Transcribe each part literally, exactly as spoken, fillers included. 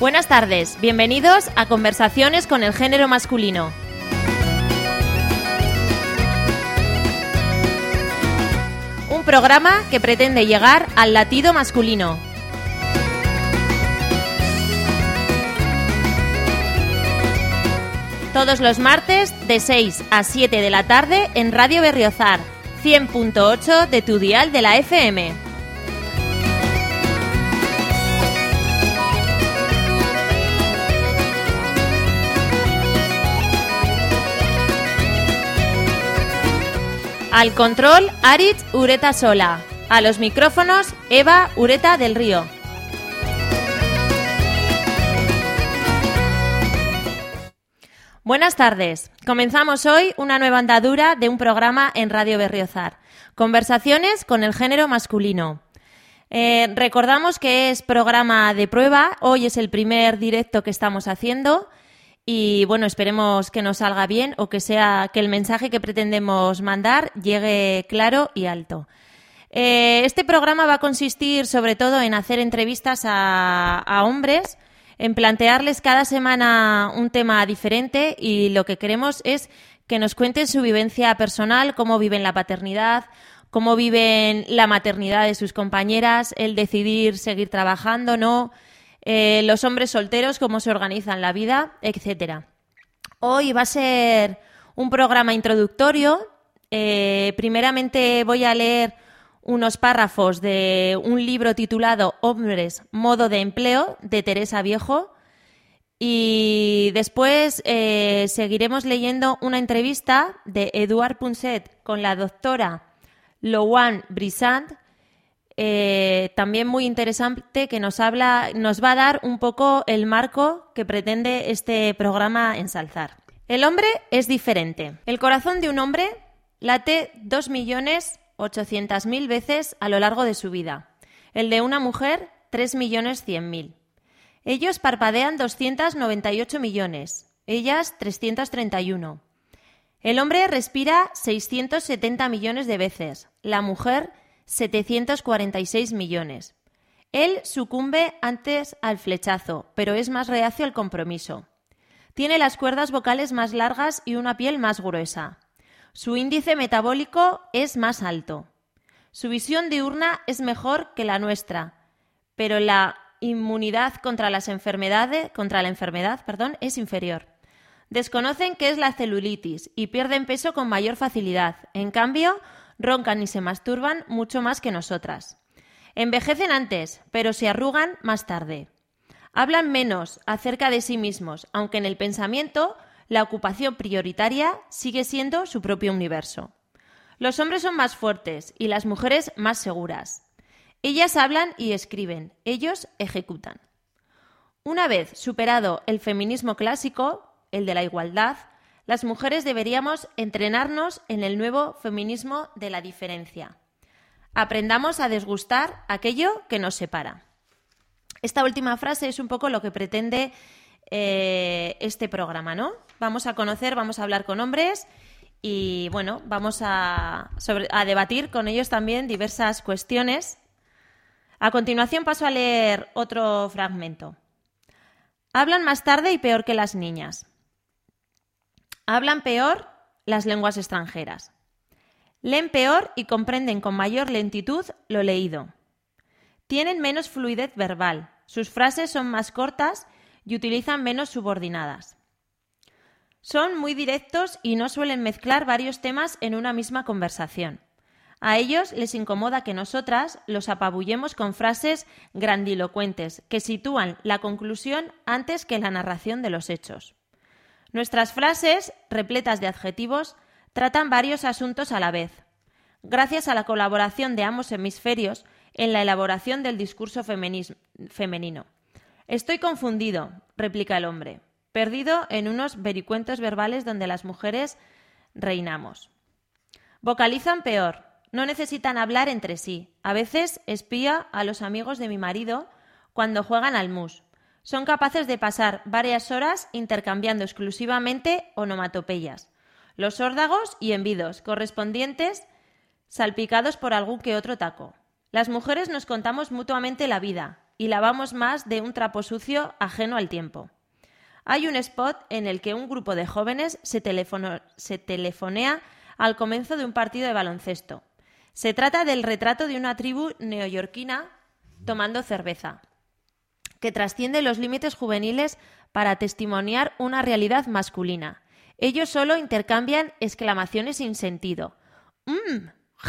Buenas tardes, bienvenidos a Conversaciones con el género masculino. Un programa que pretende llegar al latido masculino. Todos los martes de seis a siete de la tarde en Radio Berriozar, cien punto ocho de tu dial de la F M. Al control, Aritz Ureta Sola. A los micrófonos, Eva Ureta del Río. Buenas tardes. Comenzamos hoy una nueva andadura de un programa en Radio Berriozar. Conversaciones con el género masculino. Eh, recordamos que es programa de prueba. Hoy es el primer directo que estamos haciendo. Y bueno, esperemos que nos salga bien o que sea que el mensaje que pretendemos mandar llegue claro y alto. Eh, este programa va a consistir sobre todo en hacer entrevistas a, a hombres, en plantearles cada semana un tema diferente, y lo que queremos es que nos cuenten su vivencia personal, cómo viven la paternidad, cómo viven la maternidad de sus compañeras, el decidir seguir trabajando, no. Eh, los hombres solteros, cómo se organizan la vida, etcétera. Hoy va a ser un programa introductorio. Eh, primeramente voy a leer unos párrafos de un libro titulado Hombres, modo de empleo, de Teresa Viejo. Y después eh, seguiremos leyendo una entrevista de Eduard Punset con la doctora Louane Brissant, Eh, también muy interesante, que nos habla, nos va a dar un poco el marco que pretende este programa ensalzar. El hombre es diferente. El corazón de un hombre late dos millones ochocientas mil veces a lo largo de su vida. El de una mujer, tres millones cien mil. Ellos parpadean doscientos noventa y ocho millones, ellas trescientos treinta y uno. El hombre respira seiscientos setenta millones de veces, la mujer setecientos cuarenta y seis millones. Él sucumbe antes al flechazo, pero es más reacio al compromiso. Tiene las cuerdas vocales más largas y una piel más gruesa. Su índice metabólico es más alto. Su visión diurna es mejor que la nuestra, pero la inmunidad contra las enfermedades, contra la enfermedad, perdón, es inferior. Desconocen qué es la celulitis y pierden peso con mayor facilidad. En cambio, roncan y se masturban mucho más que nosotras. Envejecen antes, pero se arrugan más tarde. Hablan menos acerca de sí mismos, aunque en el pensamiento la ocupación prioritaria sigue siendo su propio universo. Los hombres son más fuertes y las mujeres más seguras. Ellas hablan y escriben, ellos ejecutan. Una vez superado el feminismo clásico, el de la igualdad, las mujeres deberíamos entrenarnos en el nuevo feminismo de la diferencia. Aprendamos a desgustar aquello que nos separa. Esta última frase es un poco lo que pretende eh, este programa, ¿no? Vamos a conocer, vamos a hablar con hombres y, bueno, vamos a, sobre, a debatir con ellos también diversas cuestiones. A continuación paso a leer otro fragmento. Hablan más tarde y peor que las niñas. Hablan peor las lenguas extranjeras. Leen peor y comprenden con mayor lentitud lo leído. Tienen menos fluidez verbal. Sus frases son más cortas y utilizan menos subordinadas. Son muy directos y no suelen mezclar varios temas en una misma conversación. A ellos les incomoda que nosotras los apabullemos con frases grandilocuentes que sitúan la conclusión antes que la narración de los hechos. Nuestras frases, repletas de adjetivos, tratan varios asuntos a la vez, gracias a la colaboración de ambos hemisferios en la elaboración del discurso femenino. Estoy confundido, replica el hombre, perdido en unos vericuentos verbales donde las mujeres reinamos. Vocalizan peor, no necesitan hablar entre sí. A veces espía a los amigos de mi marido cuando juegan al mus. Son capaces de pasar varias horas intercambiando exclusivamente onomatopeyas, los órdagos y envidos correspondientes salpicados por algún que otro taco. Las mujeres nos contamos mutuamente la vida y lavamos más de un trapo sucio ajeno al tiempo. Hay un spot en el que un grupo de jóvenes se, telefono- se telefonea al comienzo de un partido de baloncesto. Se trata del retrato de una tribu neoyorquina tomando cerveza, que trasciende los límites juveniles para testimoniar una realidad masculina. Ellos solo intercambian exclamaciones sin sentido. ¡Mmm!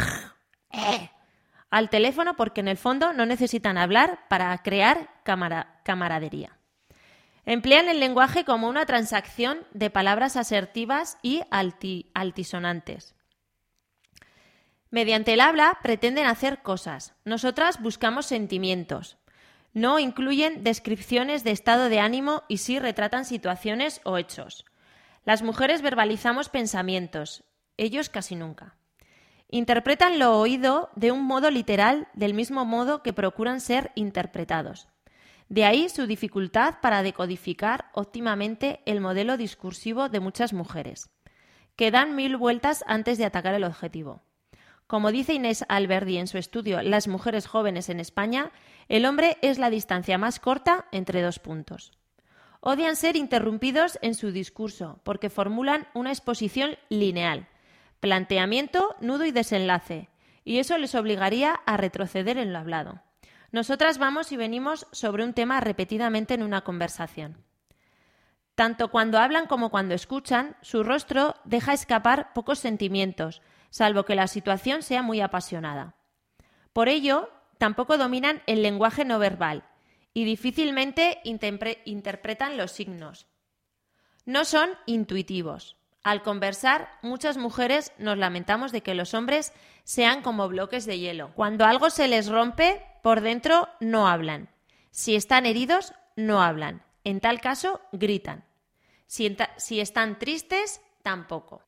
Eh. Al teléfono porque en el fondo no necesitan hablar para crear camara- camaradería. Emplean el lenguaje como una transacción de palabras asertivas y alti- altisonantes. Mediante el habla pretenden hacer cosas. Nosotras buscamos sentimientos. No incluyen descripciones de estado de ánimo y sí retratan situaciones o hechos. Las mujeres verbalizamos pensamientos, ellos casi nunca. Interpretan lo oído de un modo literal, del mismo modo que procuran ser interpretados. De ahí su dificultad para decodificar óptimamente el modelo discursivo de muchas mujeres, que dan mil vueltas antes de atacar el objetivo. Como dice Inés Alberdi en su estudio Las mujeres jóvenes en España, el hombre es la distancia más corta entre dos puntos. Odian ser interrumpidos en su discurso porque formulan una exposición lineal, planteamiento, nudo y desenlace, y eso les obligaría a retroceder en lo hablado. Nosotras vamos y venimos sobre un tema repetidamente en una conversación. Tanto cuando hablan como cuando escuchan, su rostro deja escapar pocos sentimientos, salvo que la situación sea muy apasionada. Por ello, tampoco dominan el lenguaje no verbal y difícilmente interpre- interpretan los signos. No son intuitivos. Al conversar, muchas mujeres nos lamentamos de que los hombres sean como bloques de hielo. Cuando algo se les rompe, por dentro no hablan. Si están heridos, no hablan. En tal caso, gritan. Si, enta- si están tristes, tampoco.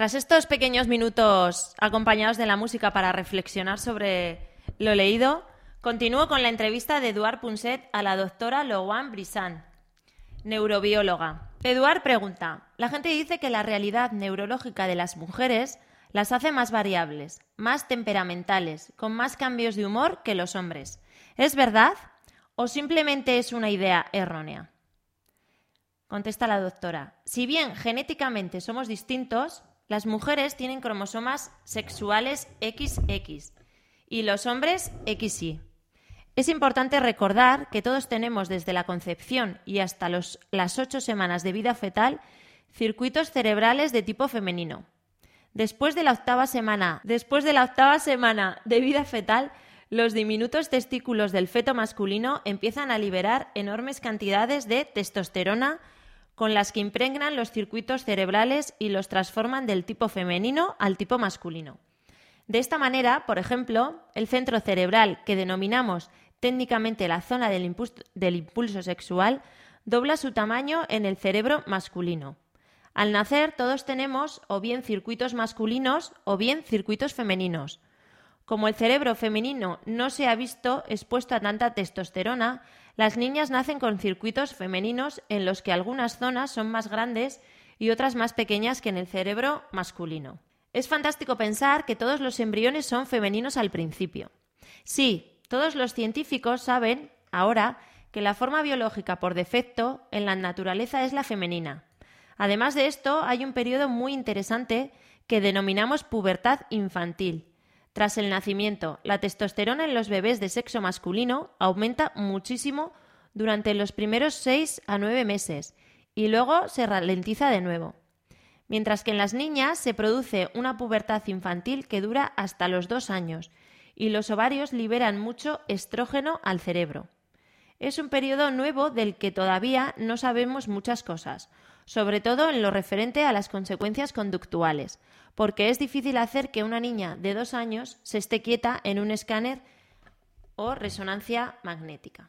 Tras estos pequeños minutos acompañados de la música para reflexionar sobre lo leído, continúo con la entrevista de Eduard Punset a la doctora Louane Brisson, neurobióloga. Eduard pregunta: la gente dice que la realidad neurológica de las mujeres las hace más variables, más temperamentales, con más cambios de humor que los hombres. ¿Es verdad o simplemente es una idea errónea? Contesta la doctora: si bien genéticamente somos distintos, las mujeres tienen cromosomas sexuales equis equis y los hombres equis y. Es importante recordar que todos tenemos desde la concepción y hasta los, las ocho semanas de vida fetal circuitos cerebrales de tipo femenino. Después de la octava semana, después de la octava semana de vida fetal, los diminutos testículos del feto masculino empiezan a liberar enormes cantidades de testosterona con las que impregnan los circuitos cerebrales y los transforman del tipo femenino al tipo masculino. De esta manera, por ejemplo, el centro cerebral que denominamos técnicamente la zona del impulso, del impulso sexual dobla su tamaño en el cerebro masculino. Al nacer todos tenemos o bien circuitos masculinos o bien circuitos femeninos. Como el cerebro femenino no se ha visto expuesto a tanta testosterona, las niñas nacen con circuitos femeninos en los que algunas zonas son más grandes y otras más pequeñas que en el cerebro masculino. Es fantástico pensar que todos los embriones son femeninos al principio. Sí, todos los científicos saben ahora que la forma biológica por defecto en la naturaleza es la femenina. Además de esto, hay un periodo muy interesante que denominamos pubertad infantil. Tras el nacimiento, la testosterona en los bebés de sexo masculino aumenta muchísimo durante los primeros seis a nueve meses y luego se ralentiza de nuevo. Mientras que en las niñas se produce una pubertad infantil que dura hasta los dos años y los ovarios liberan mucho estrógeno al cerebro. Es un periodo nuevo del que todavía no sabemos muchas cosas, sobre todo en lo referente a las consecuencias conductuales, porque es difícil hacer que una niña de dos años se esté quieta en un escáner o resonancia magnética.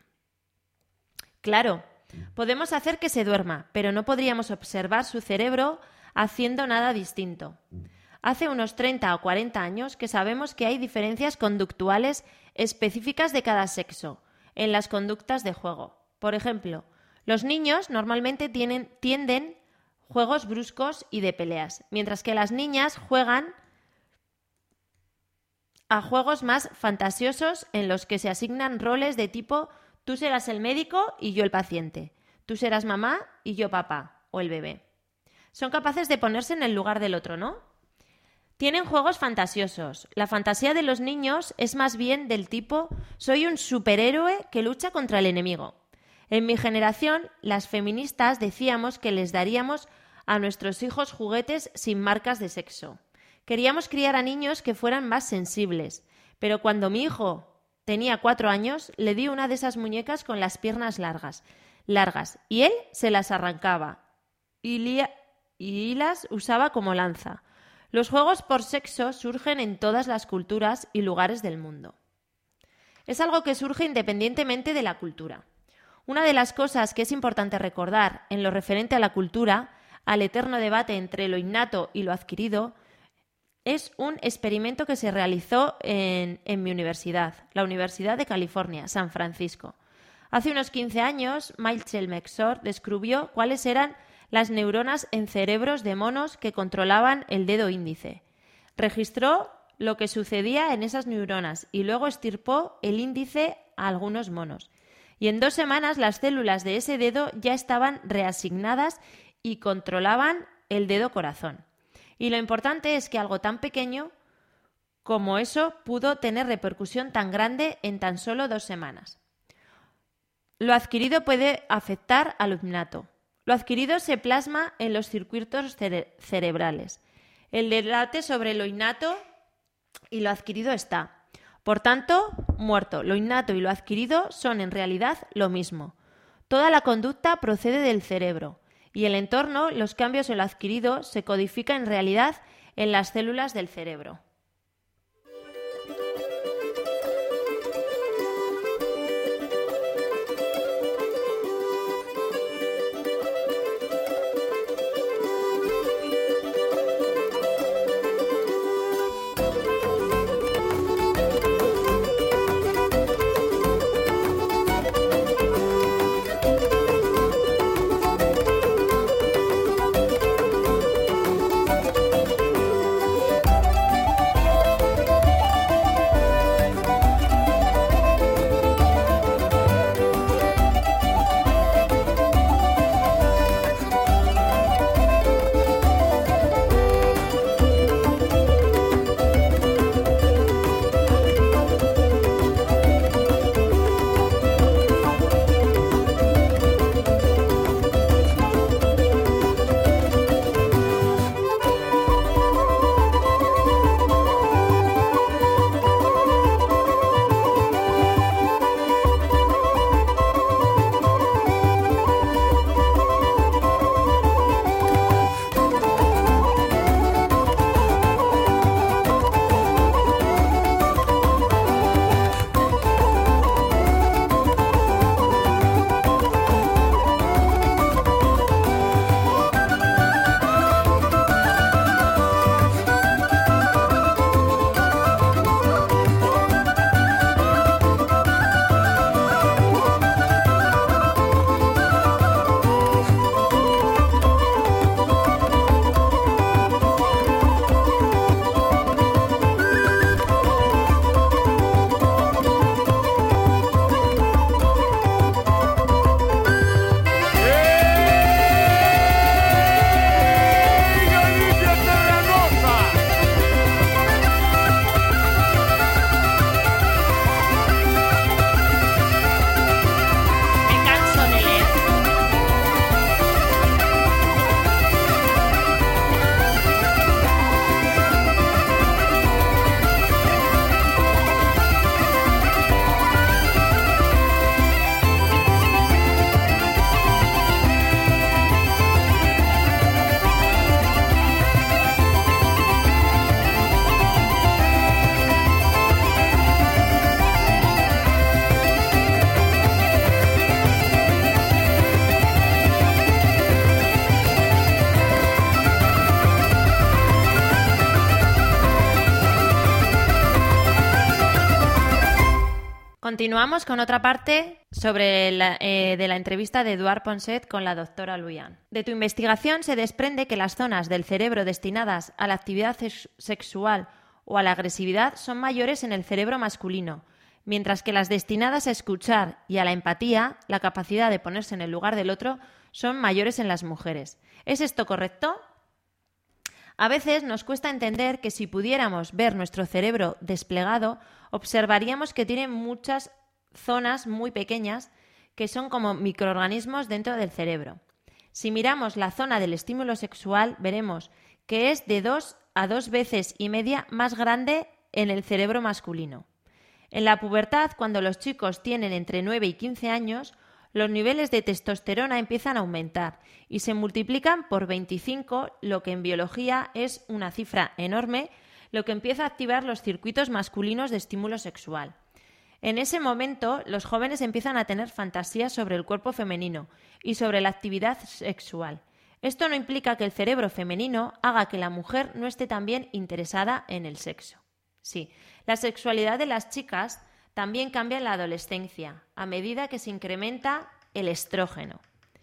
Claro, podemos hacer que se duerma, pero no podríamos observar su cerebro haciendo nada distinto. Hace unos treinta o cuarenta años que sabemos que hay diferencias conductuales específicas de cada sexo en las conductas de juego. Por ejemplo, los niños normalmente tienen, tienden juegos bruscos y de peleas, mientras que las niñas juegan a juegos más fantasiosos en los que se asignan roles de tipo tú serás el médico y yo el paciente, tú serás mamá y yo papá o el bebé. Son capaces de ponerse en el lugar del otro, ¿no? Tienen juegos fantasiosos. La fantasía de los niños es más bien del tipo soy un superhéroe que lucha contra el enemigo. En mi generación, las feministas decíamos que les daríamos a nuestros hijos juguetes sin marcas de sexo. Queríamos criar a niños que fueran más sensibles, pero cuando mi hijo tenía cuatro años, le di una de esas muñecas con las piernas largas, largas, y él se las arrancaba y, li- y las usaba como lanza. Los juegos por sexo surgen en todas las culturas y lugares del mundo. Es algo que surge independientemente de la cultura. Una de las cosas que es importante recordar en lo referente a la cultura, al eterno debate entre lo innato y lo adquirido, es un experimento que se realizó en, en mi universidad, la Universidad de California, San Francisco. Hace unos quince años, Michael Mexor descubrió cuáles eran las neuronas en cerebros de monos que controlaban el dedo índice. Registró lo que sucedía en esas neuronas y luego extirpó el índice a algunos monos. Y en dos semanas las células de ese dedo ya estaban reasignadas y controlaban el dedo corazón. Y lo importante es que algo tan pequeño como eso pudo tener repercusión tan grande en tan solo dos semanas. Lo adquirido puede afectar a lo innato. Lo adquirido se plasma en los circuitos cere- cerebrales. El debate sobre lo innato y lo adquirido está. Por tanto, muerto, lo innato y lo adquirido son en realidad lo mismo. Toda la conducta procede del cerebro y el entorno, los cambios en lo adquirido, se codifica en realidad en las células del cerebro. Continuamos con otra parte sobre la, eh, de la entrevista de Eduard Ponset con la doctora Luyan. De tu investigación se desprende que las zonas del cerebro destinadas a la actividad sex- sexual o a la agresividad son mayores en el cerebro masculino, mientras que las destinadas a escuchar y a la empatía, la capacidad de ponerse en el lugar del otro, son mayores en las mujeres. ¿Es esto correcto? A veces nos cuesta entender que si pudiéramos ver nuestro cerebro desplegado, observaríamos que tiene muchas zonas muy pequeñas que son como microorganismos dentro del cerebro. Si miramos la zona del estímulo sexual, veremos que es de dos a dos veces y media más grande en el cerebro masculino. En la pubertad, cuando los chicos tienen entre nueve y quince años, los niveles de testosterona empiezan a aumentar y se multiplican por veinticinco, lo que en biología es una cifra enorme, lo que empieza a activar los circuitos masculinos de estímulo sexual. En ese momento, los jóvenes empiezan a tener fantasías sobre el cuerpo femenino y sobre la actividad sexual. Esto no implica que el cerebro femenino haga que la mujer no esté también interesada en el sexo. Sí, la sexualidad de las chicas también cambia en la adolescencia, a medida que se incrementa el estrógeno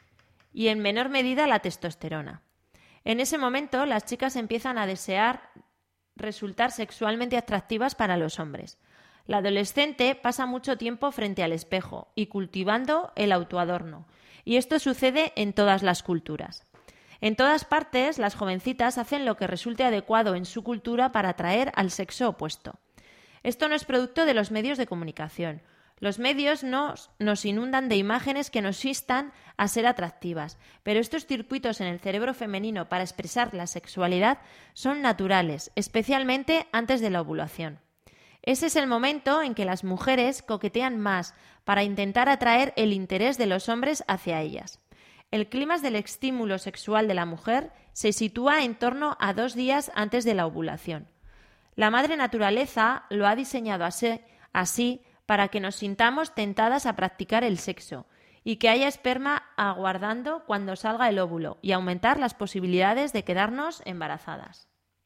y en menor medida la testosterona. En ese momento, las chicas empiezan a desear resultar sexualmente atractivas para los hombres. La adolescente pasa mucho tiempo frente al espejo y cultivando el autoadorno, y esto sucede en todas las culturas. En todas partes, las jovencitas hacen lo que resulte adecuado en su cultura para atraer al sexo opuesto. Esto no es producto de los medios de comunicación. Los medios nos, nos inundan de imágenes que nos instan a ser atractivas, pero estos circuitos en el cerebro femenino para expresar la sexualidad son naturales, especialmente antes de la ovulación. Ese es el momento en que las mujeres coquetean más para intentar atraer el interés de los hombres hacia ellas. El clímax del estímulo sexual de la mujer se sitúa en torno a dos días antes de la ovulación. La madre naturaleza lo ha diseñado así, así para que nos sintamos tentadas a practicar el sexo y que haya esperma aguardando cuando salga el óvulo y aumentar las posibilidades de quedarnos embarazadas.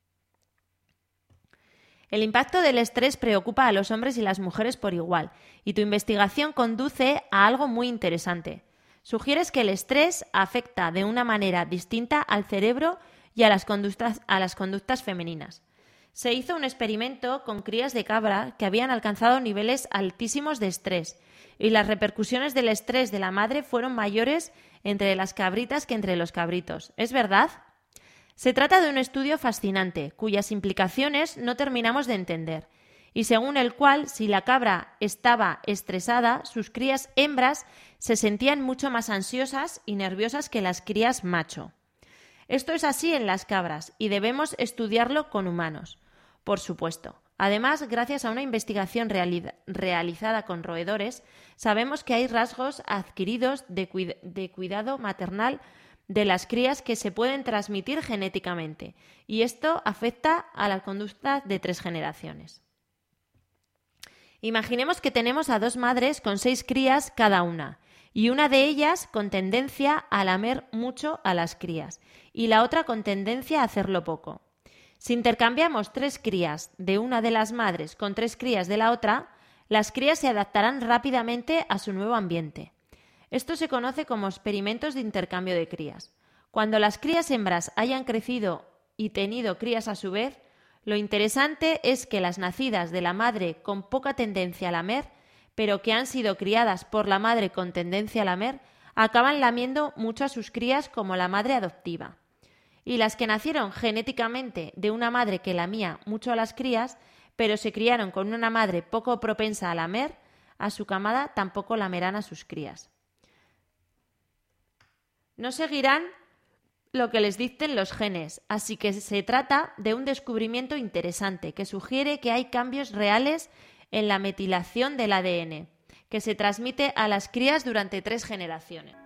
El impacto del estrés preocupa a los hombres y las mujeres por igual, y tu investigación conduce a algo muy interesante. Sugieres que el estrés afecta de una manera distinta al cerebro y a las conductas, a las conductas femeninas. Se hizo un experimento con crías de cabra que habían alcanzado niveles altísimos de estrés y las repercusiones del estrés de la madre fueron mayores entre las cabritas que entre los cabritos. ¿Es verdad? Se trata de un estudio fascinante cuyas implicaciones no terminamos de entender y según el cual si la cabra estaba estresada, sus crías hembras se sentían mucho más ansiosas y nerviosas que las crías macho. Esto es así en las cabras y debemos estudiarlo con humanos. Por supuesto. Además, gracias a una investigación reali- realizada con roedores, sabemos que hay rasgos adquiridos de, cuid- de cuidado maternal de las crías que se pueden transmitir genéticamente, y esto afecta a la conducta de tres generaciones. Imaginemos que tenemos a dos madres con seis crías cada una, y una de ellas con tendencia a lamer mucho a las crías, y la otra con tendencia a hacerlo poco. Si intercambiamos tres crías de una de las madres con tres crías de la otra, las crías se adaptarán rápidamente a su nuevo ambiente. Esto se conoce como experimentos de intercambio de crías. Cuando las crías hembras hayan crecido y tenido crías a su vez, lo interesante es que las nacidas de la madre con poca tendencia a lamer, pero que han sido criadas por la madre con tendencia a lamer, acaban lamiendo mucho a sus crías como la madre adoptiva. Y las que nacieron genéticamente de una madre que lamía mucho a las crías, pero se criaron con una madre poco propensa a lamer, a su camada tampoco lamerán a sus crías. No seguirán lo que les dicten los genes, así que se trata de un descubrimiento interesante que sugiere que hay cambios reales en la metilación del A D N, que se transmite a las crías durante tres generaciones.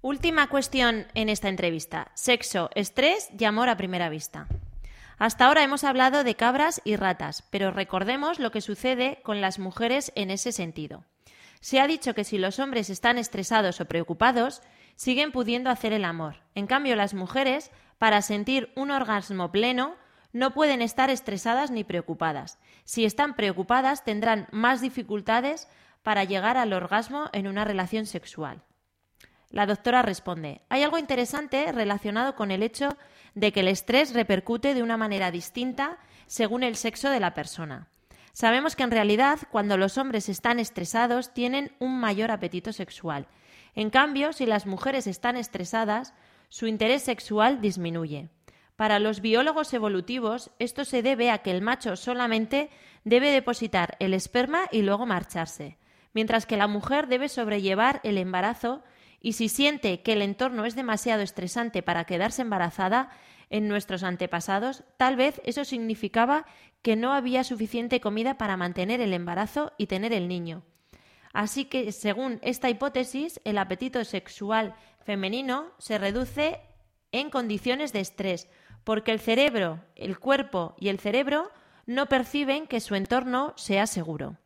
Última cuestión en esta entrevista. Sexo, estrés y amor a primera vista. Hasta ahora hemos hablado de cabras y ratas, pero recordemos lo que sucede con las mujeres en ese sentido. Se ha dicho que si los hombres están estresados o preocupados, siguen pudiendo hacer el amor. En cambio, las mujeres, para sentir un orgasmo pleno, no pueden estar estresadas ni preocupadas. Si están preocupadas, tendrán más dificultades para llegar al orgasmo en una relación sexual. La doctora responde: hay algo interesante relacionado con el hecho de que el estrés repercute de una manera distinta según el sexo de la persona. Sabemos que en realidad, cuando los hombres están estresados, tienen un mayor apetito sexual. En cambio, si las mujeres están estresadas, su interés sexual disminuye. Para los biólogos evolutivos, esto se debe a que el macho solamente debe depositar el esperma y luego marcharse, mientras que la mujer debe sobrellevar el embarazo. Y si siente que el entorno es demasiado estresante para quedarse embarazada, en nuestros antepasados, tal vez eso significaba que no había suficiente comida para mantener el embarazo y tener el niño. Así que, según esta hipótesis, el apetito sexual femenino se reduce en condiciones de estrés, porque el cerebro, el cuerpo y el cerebro no perciben que su entorno sea seguro.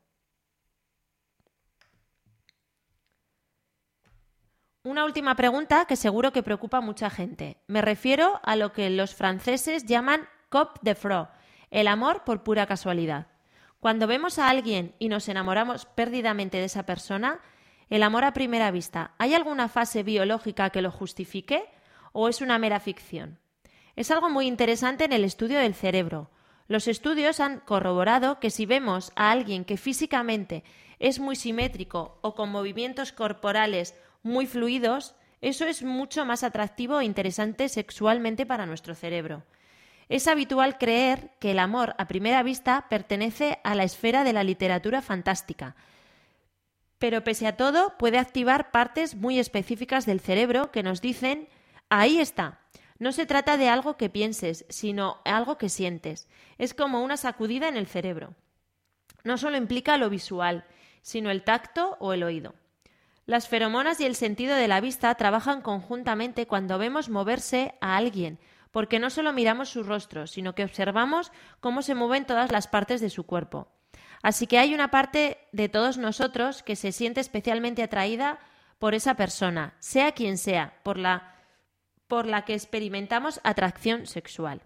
Una última pregunta que seguro que preocupa a mucha gente. Me refiero a lo que los franceses llaman coup de foudre, el amor por pura casualidad. Cuando vemos a alguien y nos enamoramos perdidamente de esa persona, el amor a primera vista, ¿hay alguna fase biológica que lo justifique o es una mera ficción? Es algo muy interesante en el estudio del cerebro. Los estudios han corroborado que si vemos a alguien que físicamente es muy simétrico o con movimientos corporales muy fluidos, eso es mucho más atractivo e interesante sexualmente para nuestro cerebro. Es habitual creer que el amor a primera vista pertenece a la esfera de la literatura fantástica, pero pese a todo puede activar partes muy específicas del cerebro que nos dicen: ahí está. No se trata de algo que pienses, sino algo que sientes. Es como una sacudida en el cerebro. No solo implica lo visual, sino el tacto o el oído. Las feromonas y el sentido de la vista trabajan conjuntamente cuando vemos moverse a alguien, porque no solo miramos su rostro, sino que observamos cómo se mueven todas las partes de su cuerpo. Así que hay una parte de todos nosotros que se siente especialmente atraída por esa persona, sea quien sea, por la, por la que experimentamos atracción sexual.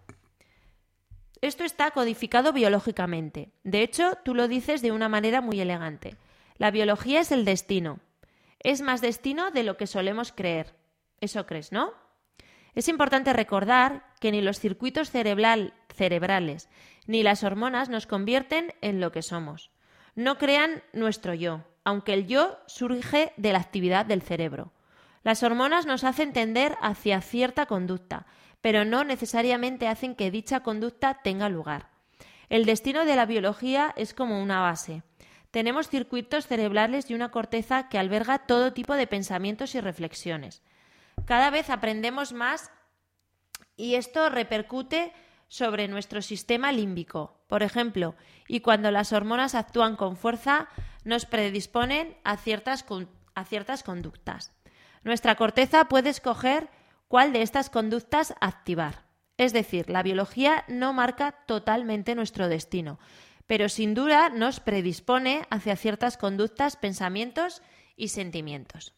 Esto está codificado biológicamente. De hecho, tú lo dices de una manera muy elegante. La biología es el destino. Es más destino de lo que solemos creer. Eso crees, ¿no? Es importante recordar que ni los circuitos cerebral, cerebrales ni las hormonas nos convierten en lo que somos. No crean nuestro yo, aunque el yo surge de la actividad del cerebro. Las hormonas nos hacen tender hacia cierta conducta, pero no necesariamente hacen que dicha conducta tenga lugar. El destino de la biología es como una base. Tenemos circuitos cerebrales y una corteza que alberga todo tipo de pensamientos y reflexiones. Cada vez aprendemos más y esto repercute sobre nuestro sistema límbico. Por ejemplo, y cuando las hormonas actúan con fuerza, nos predisponen a ciertas, a ciertas conductas. Nuestra corteza puede escoger cuál de estas conductas activar. Es decir, la biología no marca totalmente nuestro destino, pero sin duda nos predispone hacia ciertas conductas, pensamientos y sentimientos.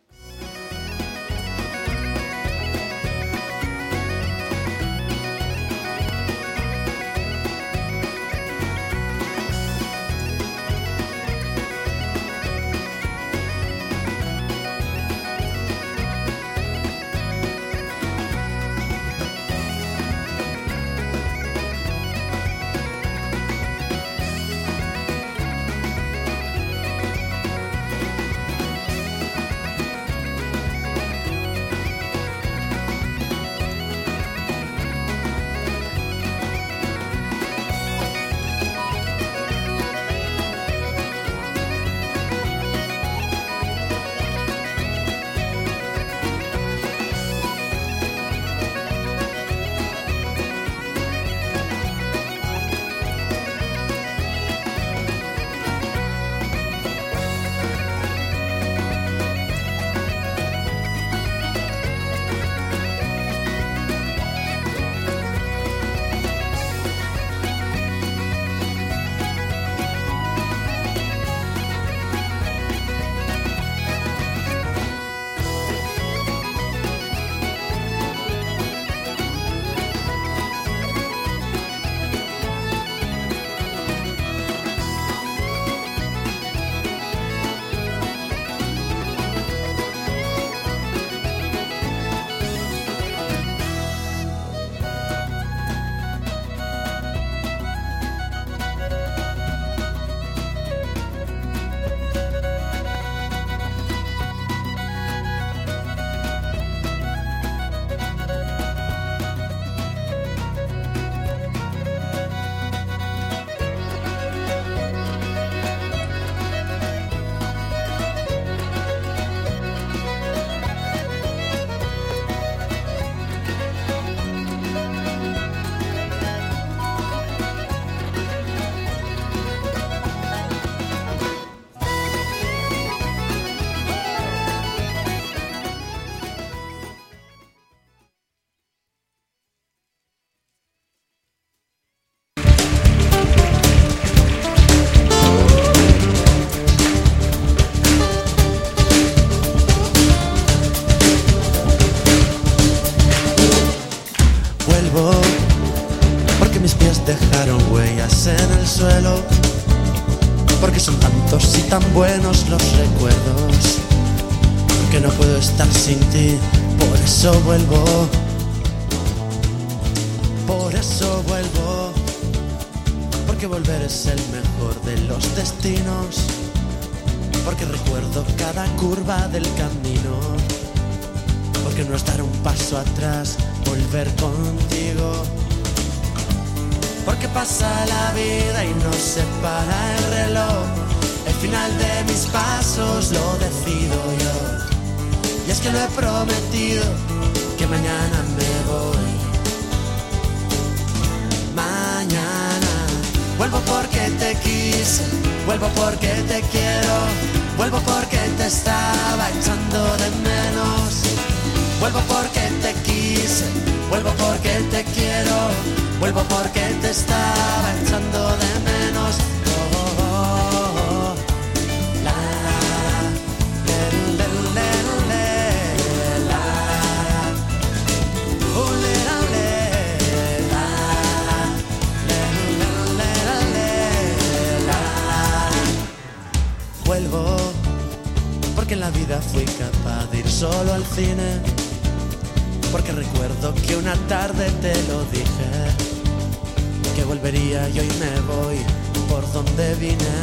dejaron huellas en el suelo, porque son tantos y tan buenos los recuerdos, que no puedo estar sin ti, por eso vuelvo, por eso vuelvo, porque volver es el mejor de los destinos, porque recuerdo cada curva del camino, porque no es dar un paso atrás, volver contigo, porque pasa la vida y no se para el reloj, el final de mis pasos lo decido yo, y es que lo he prometido, que mañana me voy, mañana vuelvo porque te quise, vuelvo porque te quiero, vuelvo porque te estaba echando de menos, vuelvo porque te quise, vuelvo porque te quiero, vuelvo porque te estaba echando de menos. Oh, oh, oh, oh. La, la, le, le, le, le, la, oh, le, la, le, la, le, le, le, la. Vuelvo porque en la vida fui capaz de ir solo al cine, porque recuerdo que una tarde te lo dije, que volvería y hoy me voy por donde vine.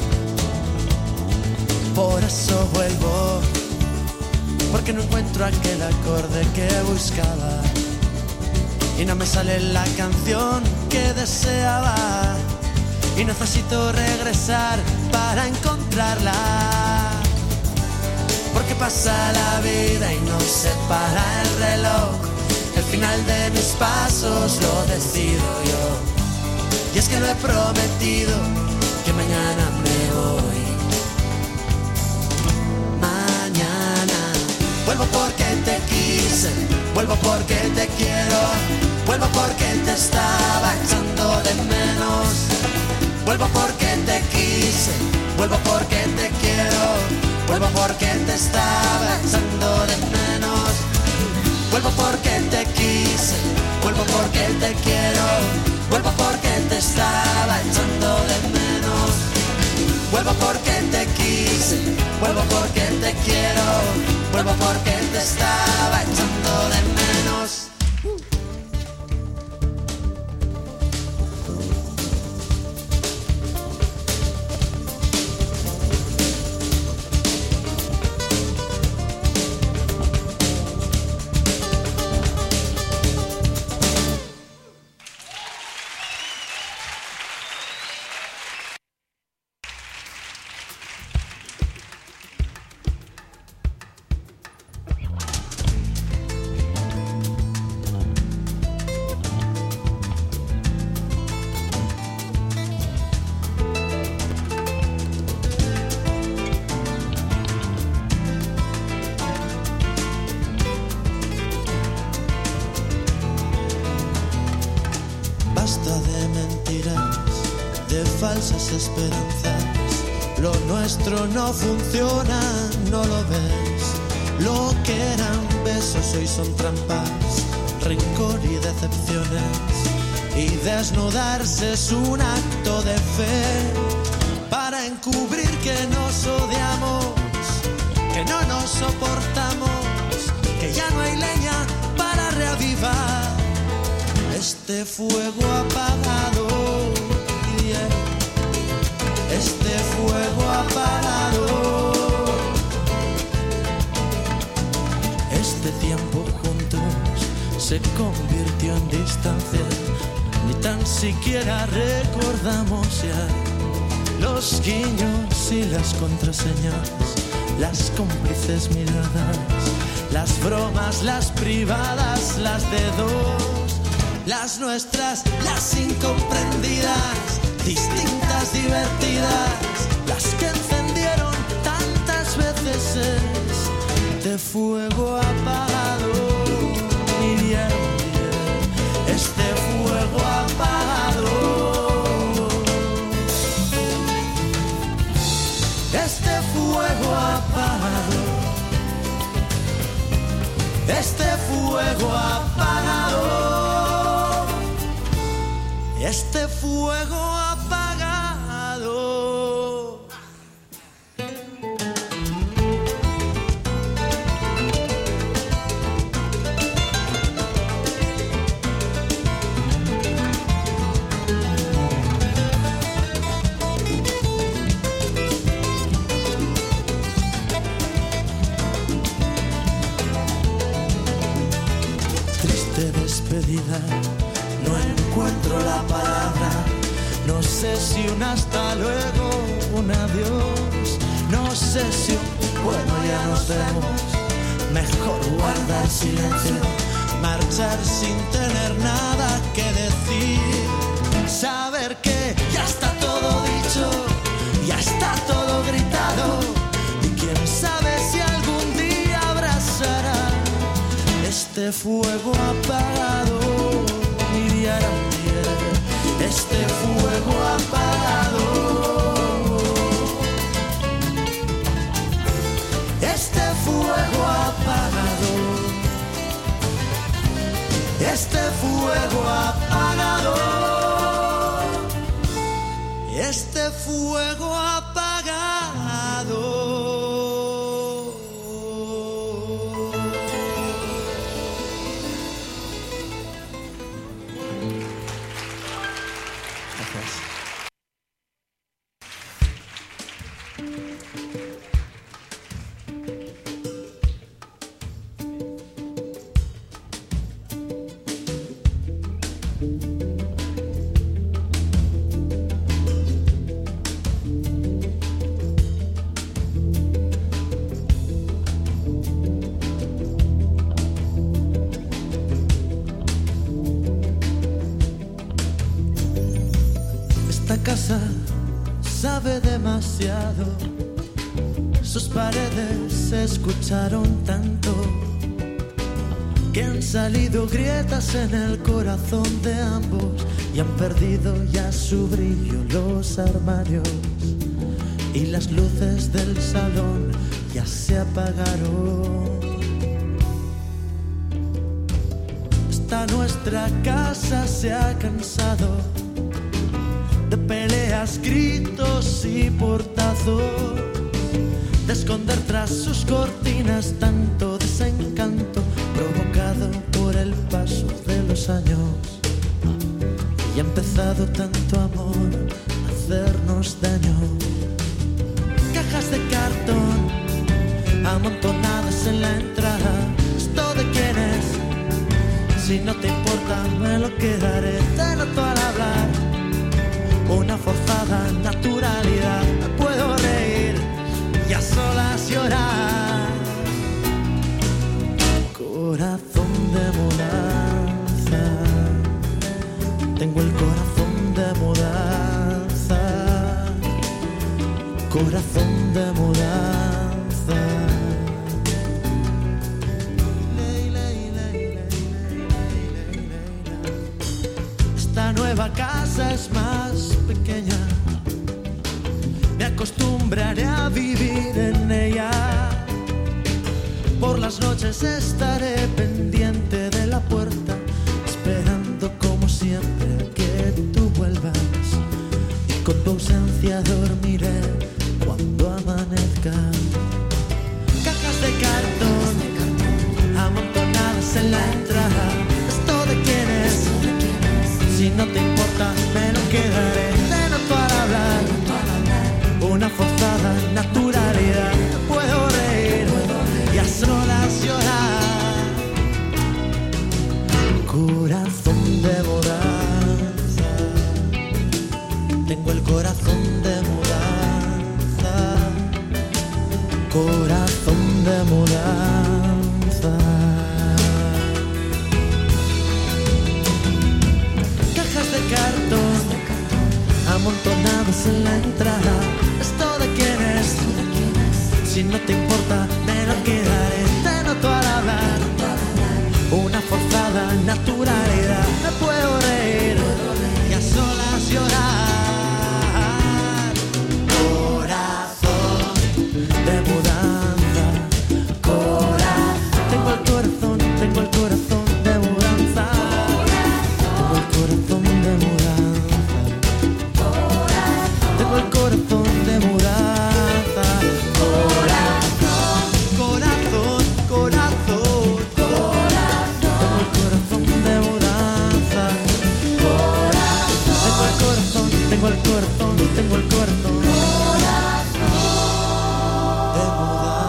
Por eso vuelvo, porque no encuentro aquel acorde que buscaba, y no me sale la canción que deseaba, y necesito regresar para encontrarla, porque pasa la vida y no se para el reloj, el final de mis pasos lo decido yo, y es que lo he prometido, que mañana me voy, mañana vuelvo porque te quise, vuelvo porque te quiero, vuelvo porque te estaba echando de menos, vuelvo porque te quise, vuelvo porque te quiero, vuelvo porque te estaba echando de menos, vuelvo porque te quise, vuelvo porque te quiero, vuelvo porque te estaba echando de menos, vuelvo porque te quise, vuelvo porque te quiero, vuelvo porque te estaba echando de menos. Falsas esperanzas, lo nuestro no funciona, no lo ves, lo que eran besos hoy son trampas, rencor y decepciones, y desnudarse es un acto de fe, para encubrir que nos odiamos, que no nos soportamos, que ya no hay leña para reavivar este fuego apagado. Este fuego apagado, este tiempo juntos se convirtió en distancia, ni tan siquiera recordamos ya los guiños y las contraseñas, las cómplices miradas, las bromas, las privadas, las de dos, las nuestras, las incomprendidas, distintas, divertidas, las que encendieron tantas veces este fuego apagado. Y bien, bien, este fuego apagado, este fuego apagado, este fuego apagado. este fuego apagado. Triste despedida, no encuentro la palabra. No sé si un hasta luego, un adiós. No sé si un bueno, ya nos vemos. Mejor guardar silencio, marchar sin tener nada que decir. Saber que ya está todo dicho, ya está todo gritado. Y quién sabe si algún día abrazará este fuego apagado. Este fuego apagado, este fuego apagado, este fuego apagado, este fuego apagado. Sabe demasiado, sus paredes se escucharon tanto que han salido grietas en el corazón de ambos y han perdido ya su brillo los armarios y las luces del salón ya se apagaron. Esta nuestra casa se ha cansado de peleas, gritos y portazos, de esconder tras sus cortinas tanto desencanto provocado por el paso de los años. Y ha empezado tanto amor a hacernos daño. Cajas de cartón amontonadas en la entrada. ¿Esto de quién es? Si no te importa me lo quedaré. Te noto al hablar una forzada naturalidad. Me puedo reír y a solas llorar. Corazón de mudanza, tengo el corazón de mudanza. Corazón de mudanza. Esta nueva casa es más pequeña, me acostumbraré a vivir en ella. Por las noches estaré pendiente de la puerta, esperando como siempre que tú vuelvas. Y con tu ausencia dormiré cuando amanezca. Cajas de cartón amontonadas en la entrada. ¿Esto de quién es? Si no te importa, me lo quedaré. Te noto al hablar una forzada naturalidad. Puedo reír y a solas llorar. Corazón de mudanza, tengo el corazón de mudanza. Corazón de mudanza. De cartón amontonados en la entrada. ¿Esto de quién es? Si no te importa me lo quedaré. Te noto al hablar una forzada naturalidad. Me puedo reír y a solas llorar. Corazón de mudanza. Corazón. Tengo el corazón, tengo el corazón de mudanza. Tengo el corazón de mudanza. tengo el corazón, tengo el corazón de mudar.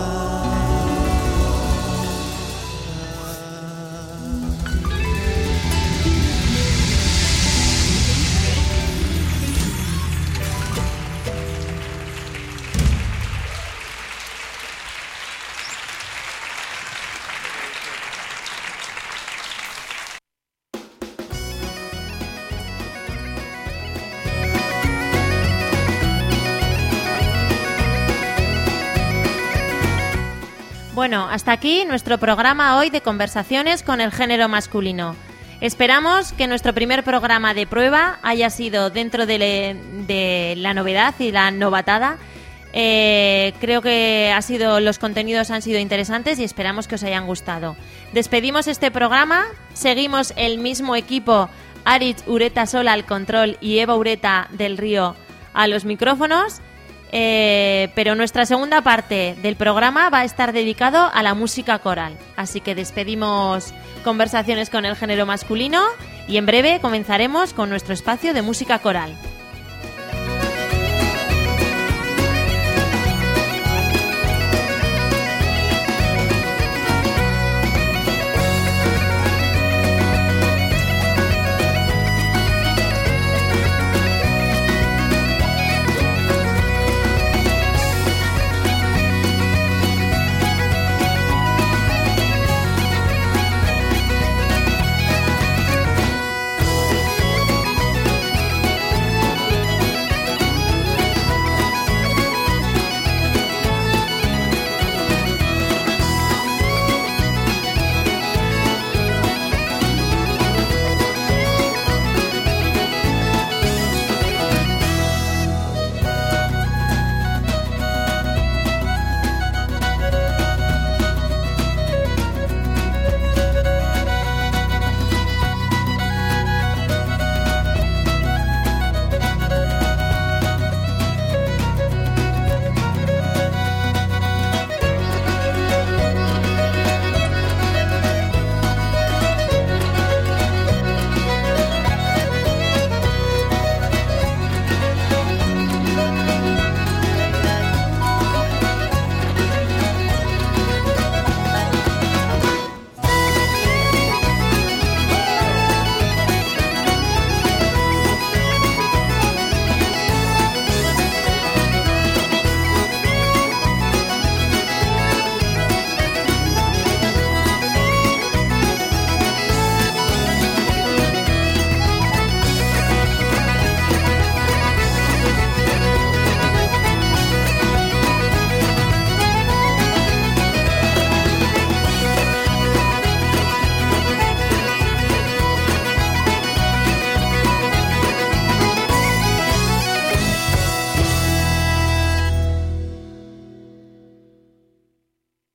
Bueno, hasta aquí nuestro programa hoy de conversaciones con el género masculino. Esperamos que nuestro primer programa de prueba haya sido dentro de, le, de la novedad y la novatada. Eh, creo que ha sido, los contenidos han sido interesantes y esperamos que os hayan gustado. Despedimos este programa, seguimos el mismo equipo, Aritz Ureta Sola al control y Eva Ureta del Río a los micrófonos. Eh, pero nuestra segunda parte del programa va a estar dedicado a la música coral. Así que despedimos conversaciones con el género masculino y en breve comenzaremos con nuestro espacio de música coral.